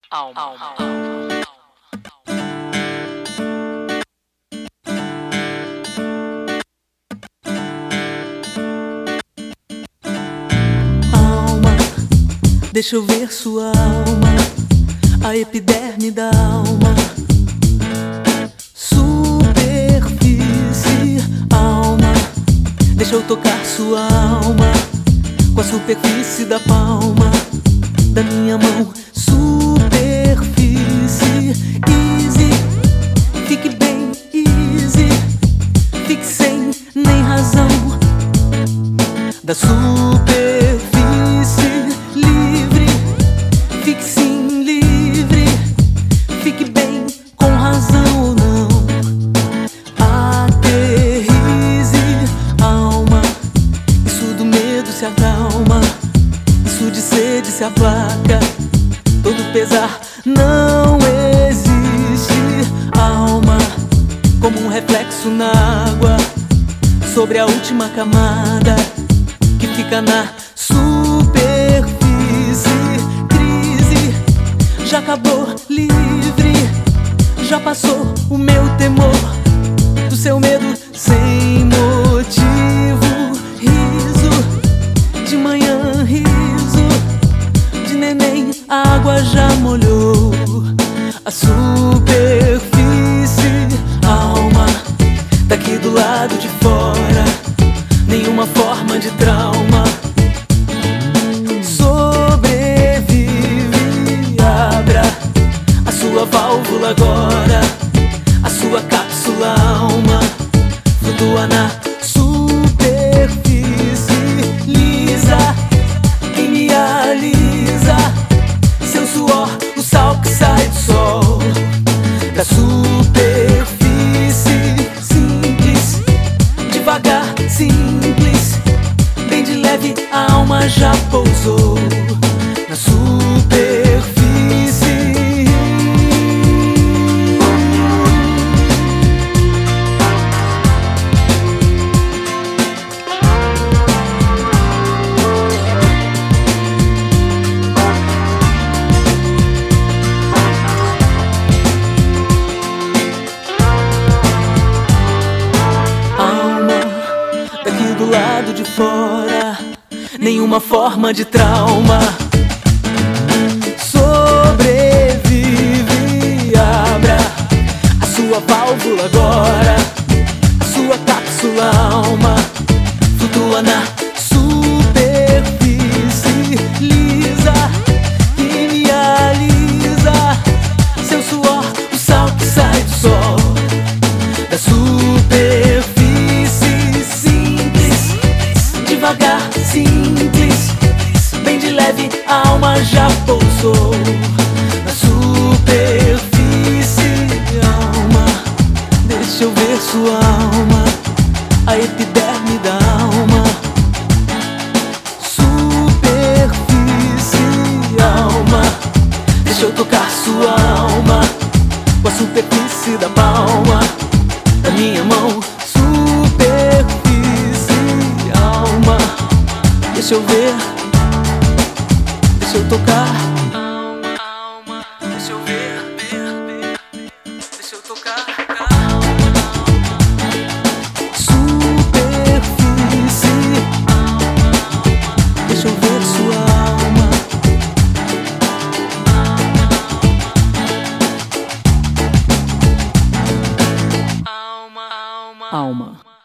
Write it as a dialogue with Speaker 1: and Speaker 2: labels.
Speaker 1: Alma.
Speaker 2: Alma, deixa eu ver sua alma, a epiderme da alma. Superfície, alma, deixa eu tocar sua alma com a superfície da palma da minha mão. Superfície, easy, fique bem easy, fique sem nem razão. Da superfície livre, fique sim livre, fique bem com razão ou não. Aterrize, alma, isso do medo se acalma, isso de sede se aplaca, todo pesar não existe. Alma, como um reflexo na água, sobre a última camada que fica na superfície. Crise, já acabou, livre, já passou o meu temor, do seu medo sem motivo. Riso, de manhã riso, de neném a água já molhou a superfície. Alma, daqui do lado de fora, nenhuma forma de trauma. Sobrevive, abra a sua válvula agora, a sua cápsula alma flutua na superfície lisa, que me alisa, seu suor, o sal que sai do sol. Da superfície simples, devagar, simples, bem de leve, a alma já pousou na superfície. Alma, daqui do lado de fora, nenhuma forma de trauma. Sobrevive, abra a sua válvula agora, a sua cápsula alma flutua na superfície lisa, que me alisa, seu suor, o sal que sai do sol. Da superfície simples, devagar, simples, bem de leve, a alma já pousou na superfície. Alma, deixa eu ver sua alma, a epiderme da alma. Superfície, alma, deixa eu tocar sua alma com a superfície da palma da minha mão. Superfície, alma, deixa eu ver, deixa eu tocar. Alma, deixa eu ver, deixa eu tocar. Superfície, deixa eu ver sua alma. Alma.